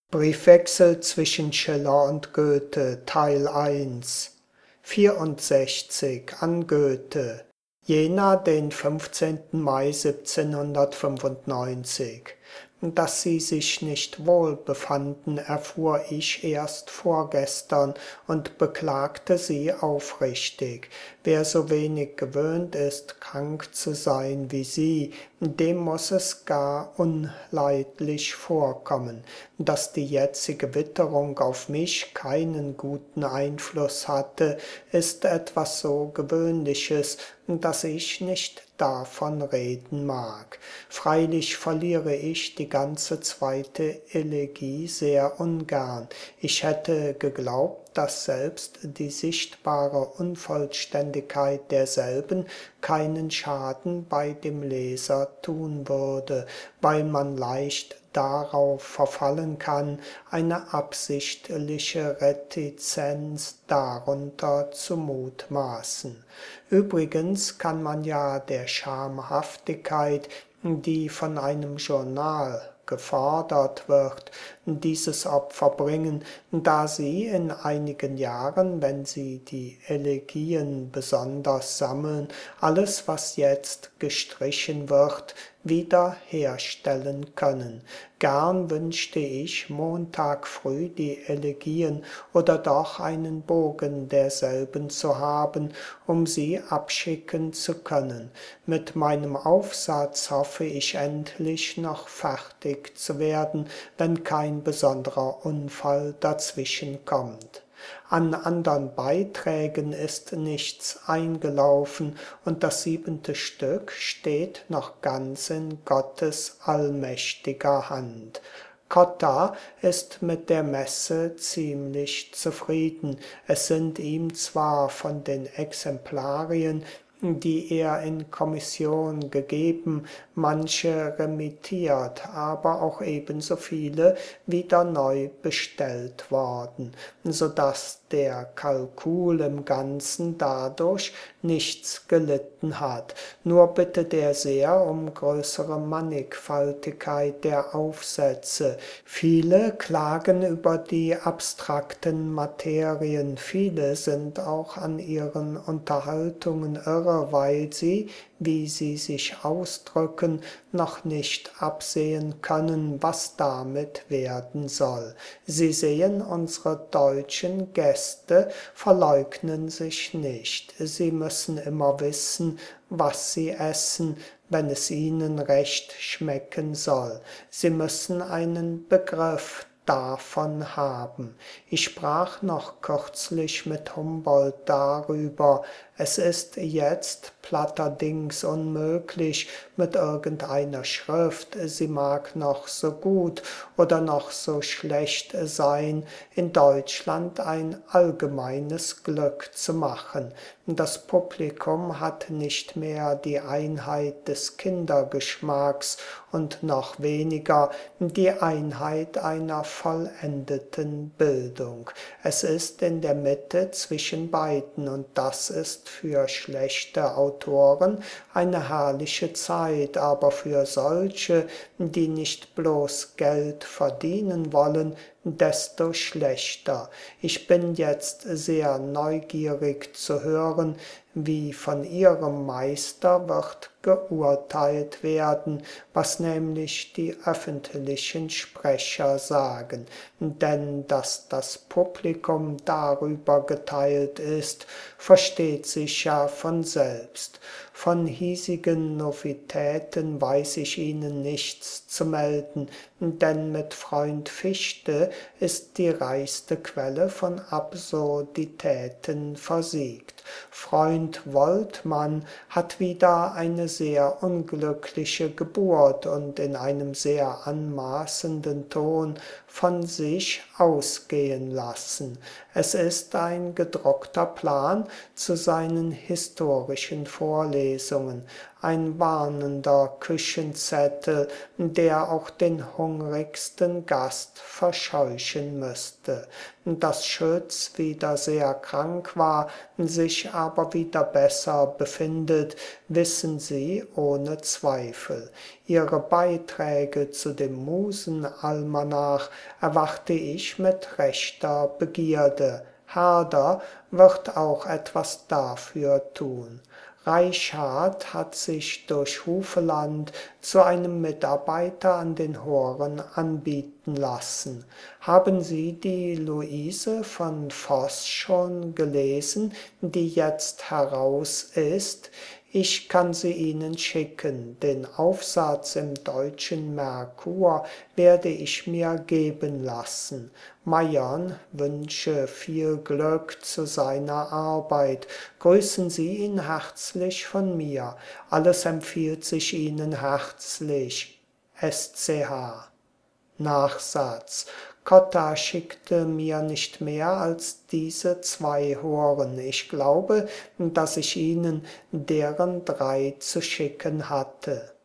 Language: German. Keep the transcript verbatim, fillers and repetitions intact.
Briefwechsel zwischen Schiller und Goethe, Teil eins, vierundsechzig an Goethe, Jena, den fünfzehnten Mai siebzehnhundertfünfundneunzig. Dass sie sich nicht wohl befanden, erfuhr ich erst vorgestern und beklagte sie aufrichtig. Wer so wenig gewöhnt ist, krank zu sein wie sie, dem muß es gar unleidlich vorkommen. Dass die jetzige Witterung auf mich keinen guten Einfluss hatte, ist etwas so Gewöhnliches, dass ich nicht davon reden mag. Freilich verliere ich die ganze zweite Elegie sehr ungern. Ich hätte geglaubt, dass selbst die sichtbare Unvollständigkeit derselben keinen Schaden bei dem Leser tun würde, weil man leicht darauf verfallen kann, eine absichtliche Retizenz darunter zu mutmaßen. Übrigens kann man ja der Schamhaftigkeit, die von einem Journal gefordert wird, dieses Opfer bringen, da sie in einigen Jahren, wenn sie die Elegien besonders sammeln, alles, was jetzt gestrichen wird, wieder herstellen können. Gern wünschte ich Montag früh die Elegien oder doch einen Bogen derselben zu haben, um sie abschicken zu können. Mit meinem Aufsatz hoffe ich endlich noch fertig zu werden, wenn kein besonderer Unfall dazwischen kommt. An andern Beiträgen ist nichts eingelaufen und das siebente Stück steht noch ganz in Gottes allmächtiger Hand. Cotta ist mit der Messe ziemlich zufrieden. Es sind ihm zwar von den Exemplarien, die er in Kommission gegeben, manche remittiert, aber auch ebenso viele wieder neu bestellt worden, so dass der Kalkul im Ganzen dadurch nichts gelitten hat. Nur bittet er sehr um größere Mannigfaltigkeit der Aufsätze. Viele klagen über die abstrakten Materien, viele sind auch an ihren Unterhaltungen irre, weil sie, wie sie sich ausdrücken, noch nicht absehen können, was damit werden soll. Sie sehen unsere deutschen Gäste, verleugnen sich nicht. Sie müssen immer wissen, was sie essen, wenn es ihnen recht schmecken soll. Sie müssen einen Begriff davon haben. Ich sprach noch kürzlich mit Humboldt darüber. Es ist jetzt platterdings unmöglich, mit irgendeiner Schrift, sie mag noch so gut oder noch so schlecht sein, in Deutschland ein allgemeines Glück zu machen. Das Publikum hat nicht mehr die Einheit des Kindergeschmacks und noch weniger die Einheit einer vollendeten Bildung. Es ist in der Mitte zwischen beiden und das ist für schlechte Autoren eine herrliche Zeit, aber für solche, die nicht bloß Geld verdienen wollen, desto schlechter. Ich bin jetzt sehr neugierig zu hören, wie von Ihrem Meister wird geurteilt werden, was nämlich die öffentlichen Sprecher sagen. Denn dass das Publikum darüber geteilt ist, versteht sich ja von selbst. Von hiesigen Novitäten weiß ich Ihnen nichts zu melden, denn mit Freund Fichte ist die reichste Quelle von Absurditäten versiegt. Freund Woltmann hat wieder eine sehr unglückliche Geburt und in einem sehr anmaßenden Ton von sich ausgehen lassen. Es ist ein gedruckter Plan zu seinen historischen Vorlesungen. Vorlesungen, ein warnender Küchenzettel, der auch den hungrigsten Gast verscheuchen müsste. Dass Schütz wieder sehr krank war, sich aber wieder besser befindet, wissen Sie ohne Zweifel. Ihre Beiträge zu dem Musenalmanach erwarte ich mit rechter Begierde. Herder wird auch etwas dafür tun. Reichardt hat sich durch Hufeland zu einem Mitarbeiter an den Horen anbieten lassen. Haben Sie die Luise von Voß schon gelesen, die jetzt heraus ist? Ich kann sie Ihnen schicken, den Aufsatz im Deutschen Merkur werde ich mir geben lassen. Mayern wünsche viel Glück zu seiner Arbeit. Grüßen Sie ihn herzlich von mir. Alles empfiehlt sich Ihnen herzlich. S C H. Nachsatz. Cotta schickte mir nicht mehr als diese zwei Horen. Ich glaube, dass ich Ihnen deren drei zu schicken hatte.